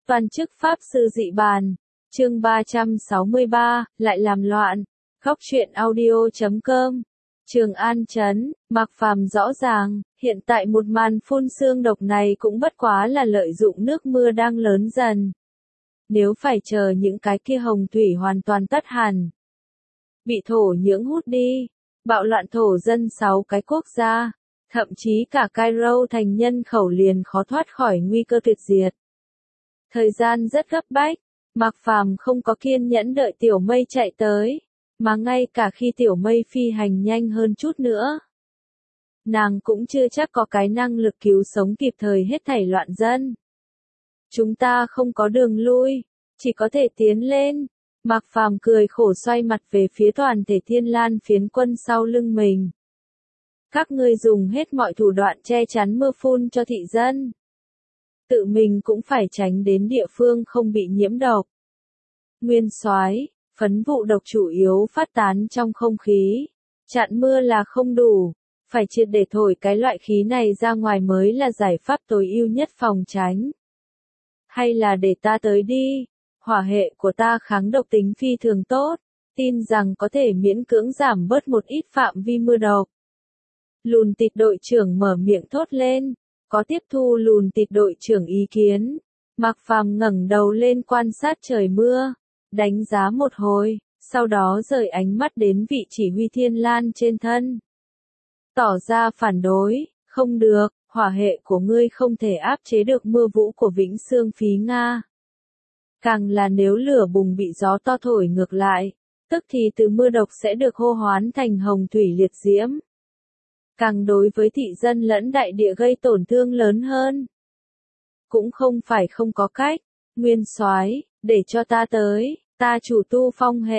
Toàn chức Pháp Sư Dị Bàn, chương 363, lại làm loạn. Góc truyện audio.com. Trường An Trấn, Mạc Phàm rõ ràng, hiện tại một màn phun xương độc này cũng bất quá là lợi dụng nước mưa đang lớn dần. Nếu phải chờ những cái kia hồng thủy hoàn toàn tắt hẳn, bị thổ nhưỡng hút đi, bạo loạn thổ dân 6 cái quốc gia, thậm chí cả Cairo thành nhân khẩu liền khó thoát khỏi nguy cơ tuyệt diệt. Thời gian rất gấp bách, Mạc Phàm không có kiên nhẫn đợi Tiểu Mây chạy tới, mà ngay cả khi Tiểu Mây phi hành nhanh hơn chút nữa, nàng cũng chưa chắc có cái năng lực cứu sống kịp thời hết thảy loạn dân. Chúng ta không có đường lui, chỉ có thể tiến lên. Mạc Phàm cười khổ xoay mặt về phía toàn thể Thiên Lan phiến quân sau lưng mình. Các ngươi dùng hết mọi thủ đoạn che chắn mưa phun cho thị dân. Tự mình cũng phải tránh đến địa phương không bị nhiễm độc. Nguyên soái, phấn vụ độc chủ yếu phát tán trong không khí. Chặn mưa là không đủ, phải triệt để thổi cái loại khí này ra ngoài mới là giải pháp tối ưu nhất phòng tránh. Hay là để ta tới đi, hỏa hệ của ta kháng độc tính phi thường tốt, tin rằng có thể miễn cưỡng giảm bớt một ít phạm vi mưa độc. Lùn Tịt đội trưởng mở miệng thốt lên, có tiếp thu Lùn Tịt đội trưởng ý kiến. Mạc Phàm ngẩng đầu lên quan sát trời mưa, đánh giá một hồi, sau đó rời ánh mắt đến vị chỉ huy Thiên Lan trên thân. Tỏ ra phản đối, không được, hỏa hệ của ngươi không thể áp chế được mưa vũ của Vĩnh Xương Phí Nga. Càng là nếu lửa bùng bị gió to thổi ngược lại, tức thì từ mưa độc sẽ được hô hoán thành hồng thủy liệt diễm. Càng đối với thị dân lẫn đại địa gây tổn thương lớn hơn. Cũng không phải không có cách, Nguyên soái, để cho ta tới, ta chủ tu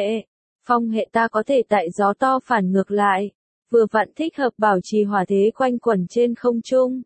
phong hệ ta có thể tại gió to phản ngược lại, vừa vặn thích hợp bảo trì hỏa thế quanh quẩn trên không trung.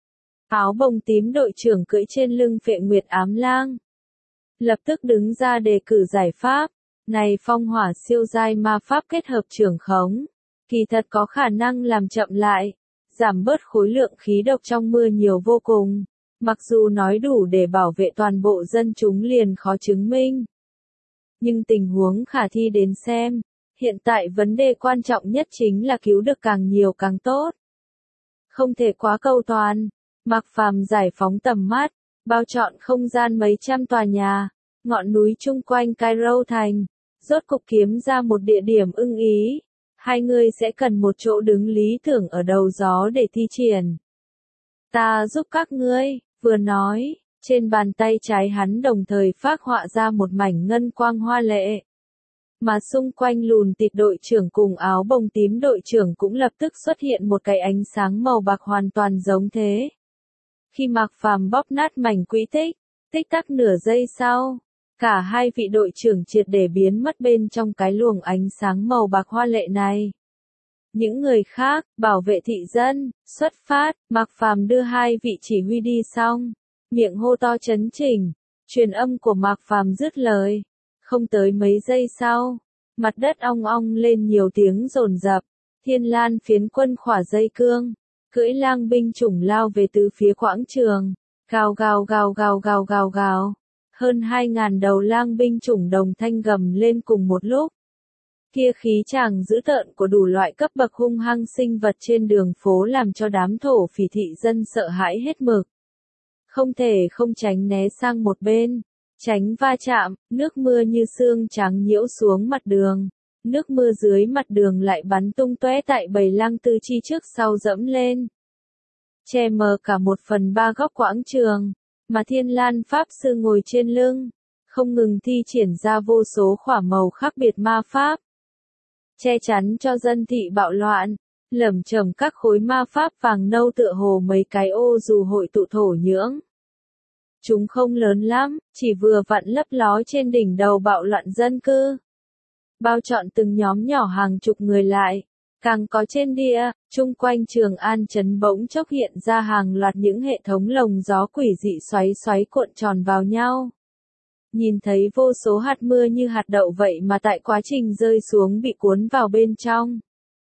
Áo bông tím đội trưởng cưỡi trên lưng Phệ Nguyệt Ám Lang, lập tức đứng ra đề cử giải pháp, này phong hỏa siêu giai ma pháp kết hợp trưởng khống, kỳ thật có khả năng làm chậm lại, giảm bớt khối lượng khí độc trong mưa nhiều vô cùng, mặc dù nói đủ để bảo vệ toàn bộ dân chúng liền khó chứng minh. Nhưng tình huống khả thi đến xem, hiện tại vấn đề quan trọng nhất chính là cứu được càng nhiều càng tốt. Không thể quá cầu toàn, Mạc Phàm giải phóng tầm mắt, bao trọn không gian mấy trăm tòa nhà, ngọn núi chung quanh Cairo thành, rốt cục kiếm ra một địa điểm ưng ý. Hai người sẽ cần một chỗ đứng lý tưởng ở đầu gió để thi triển. Ta giúp các ngươi, vừa nói, trên bàn tay trái hắn đồng thời phác họa ra một mảnh ngân quang hoa lệ. Mà xung quanh Lùn Tịt đội trưởng cùng áo bông tím đội trưởng cũng lập tức xuất hiện một cái ánh sáng màu bạc hoàn toàn giống thế. Khi Mạc Phàm bóp nát mảnh quỹ tích, tích tắc nửa giây sau, cả hai vị đội trưởng triệt để biến mất bên trong cái luồng ánh sáng màu bạc hoa lệ này. Những người khác, bảo vệ thị dân, xuất phát, Mạc Phàm đưa hai vị chỉ huy đi xong, miệng hô to chấn chỉnh, truyền âm của Mạc Phàm dứt lời. Không tới mấy giây sau, mặt đất ong ong lên nhiều tiếng rồn rập, Thiên Lan phiến quân khỏa dây cương, cưỡi lang binh chủng lao về từ phía quảng trường, gào gào gào gào gào gào gào. Hơn 2.000 đầu lang binh chủng đồng thanh gầm lên cùng một lúc. Kia khí chàng dữ tợn của đủ loại cấp bậc hung hăng sinh vật trên đường phố làm cho đám thổ phỉ thị dân sợ hãi hết mực. Không thể không tránh né sang một bên, tránh va chạm, nước mưa như sương trắng nhiễu xuống mặt đường. Nước mưa dưới mặt đường lại bắn tung tóe tại bầy lang tư chi trước sau dẫm lên. Che mờ cả 1/3 góc quảng trường. Mà Thiên Lan Pháp Sư ngồi trên lưng, không ngừng thi triển ra vô số khỏa màu khác biệt ma pháp. Che chắn cho dân thị bạo loạn, lởm chởm các khối ma pháp vàng nâu tựa hồ mấy cái ô dù hội tụ thổ nhưỡng. Chúng không lớn lắm, chỉ vừa vặn lấp ló trên đỉnh đầu bạo loạn dân cư. Bao trọn từng nhóm nhỏ hàng chục người lại. Càng có trên địa, chung quanh Trường An Trấn bỗng chốc hiện ra hàng loạt những hệ thống lồng gió quỷ dị xoáy xoáy cuộn tròn vào nhau. Nhìn thấy vô số hạt mưa như hạt đậu vậy mà tại quá trình rơi xuống bị cuốn vào bên trong.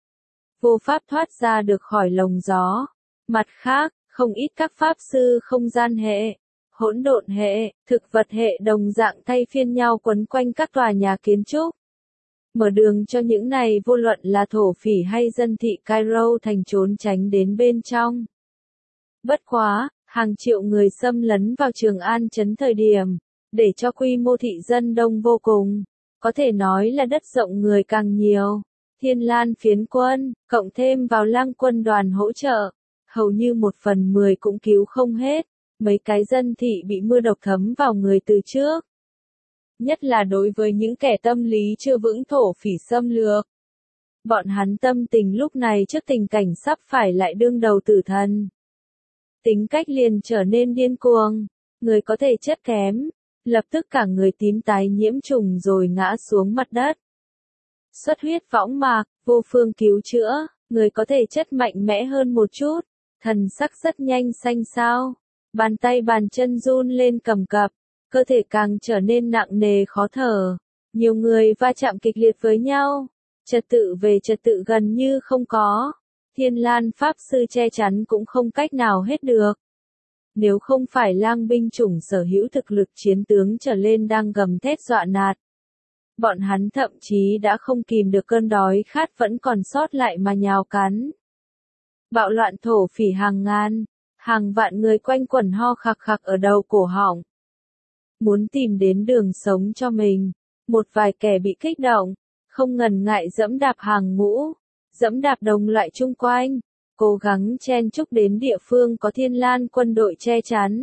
Vô pháp thoát ra được khỏi lồng gió. Mặt khác, không ít các pháp sư không gian hệ, hỗn độn hệ, thực vật hệ đồng dạng thay phiên nhau quấn quanh các tòa nhà kiến trúc. Mở đường cho những này vô luận là thổ phỉ hay dân thị Cairo thành trốn tránh đến bên trong. Bất quá, hàng triệu người xâm lấn vào Trường An trấn thời điểm, để cho quy mô thị dân đông vô cùng, có thể nói là đất rộng người càng nhiều. Thiên Lan phiến quân, cộng thêm vào Lăng quân đoàn hỗ trợ, hầu như 1/10 cũng cứu không hết, mấy cái dân thị bị mưa độc thấm vào người từ trước. Nhất là đối với những kẻ tâm lý chưa vững thổ phỉ xâm lược. Bọn hắn tâm tình lúc này trước tình cảnh sắp phải lại đương đầu tử thần. Tính cách liền trở nên điên cuồng, người có thể chất kém, lập tức cả người tím tái nhiễm trùng rồi ngã xuống mặt đất. Xuất huyết võng mạc, vô phương cứu chữa, người có thể chất mạnh mẽ hơn một chút, thần sắc rất nhanh xanh xao, bàn tay bàn chân run lên cầm cập, cơ thể càng trở nên nặng nề khó thở, nhiều người va chạm kịch liệt với nhau, trật tự về trật tự gần như không có, Thiên Lan Pháp Sư che chắn cũng không cách nào hết được. Nếu không phải lang binh chủng sở hữu thực lực chiến tướng trở lên đang gầm thét dọa nạt, bọn hắn thậm chí đã không kìm được cơn đói khát vẫn còn sót lại mà nhào cắn. Bạo loạn thổ phỉ hàng ngàn, hàng vạn người quanh quẩn ho khạc khạc ở đầu cổ họng. Muốn tìm đến đường sống cho mình, một vài kẻ bị kích động, không ngần ngại dẫm đạp hàng ngũ, dẫm đạp đồng loại chung quanh, cố gắng chen chúc đến địa phương có Thiên Lan quân đội che chắn.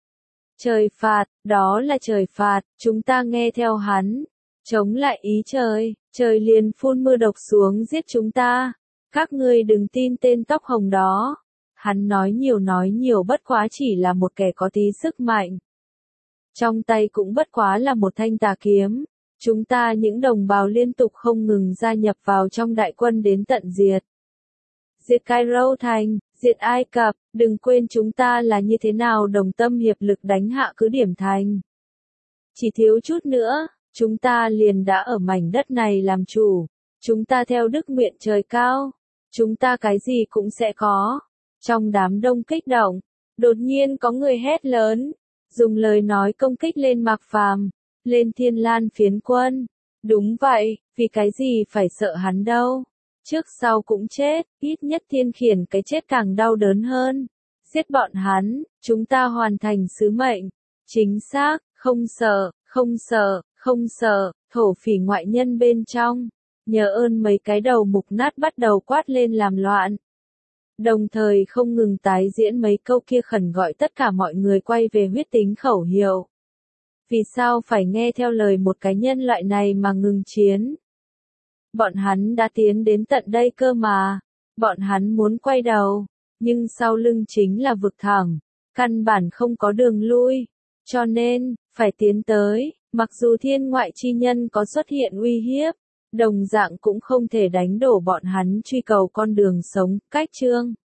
Trời phạt, đó là trời phạt, chúng ta nghe theo hắn. Chống lại ý trời, trời liền phun mưa độc xuống giết chúng ta. Các ngươi đừng tin tên tóc hồng đó. Hắn nói nhiều bất quá chỉ là một kẻ có tí sức mạnh. Trong tay cũng bất quá là một thanh tà kiếm. Chúng ta những đồng bào liên tục không ngừng gia nhập vào trong đại quân đến tận diệt. Diệt Cairo thành, diệt Ai Cập, đừng quên chúng ta là như thế nào đồng tâm hiệp lực đánh hạ cứ điểm thành. Chỉ thiếu chút nữa, chúng ta liền đã ở mảnh đất này làm chủ. Chúng ta theo đức nguyện trời cao. Chúng ta cái gì cũng sẽ có. Trong đám đông kích động, đột nhiên có người hét lớn, dùng lời nói công kích lên Mạc Phàm, lên Thiên Lan phiến quân. Đúng vậy, vì cái gì phải sợ hắn đâu. Trước sau cũng chết, ít nhất Thiên Khiển cái chết càng đau đớn hơn. Giết bọn hắn, chúng ta hoàn thành sứ mệnh. Chính xác, không sợ, không sợ, không sợ, thổ phỉ ngoại nhân bên trong. Nhờ ơn mấy cái đầu mục nát bắt đầu quát lên làm loạn. Đồng thời không ngừng tái diễn mấy câu kia khẩn gọi tất cả mọi người quay về huyết tính khẩu hiệu. Vì sao phải nghe theo lời một cái nhân loại này mà ngừng chiến? Bọn hắn đã tiến đến tận đây cơ mà. Bọn hắn muốn quay đầu, nhưng sau lưng chính là vực thẳm, căn bản không có đường lui. Cho nên, phải tiến tới, mặc dù thiên ngoại chi nhân có xuất hiện uy hiếp, đồng dạng cũng không thể đánh đổ bọn hắn truy cầu con đường sống, cách chương.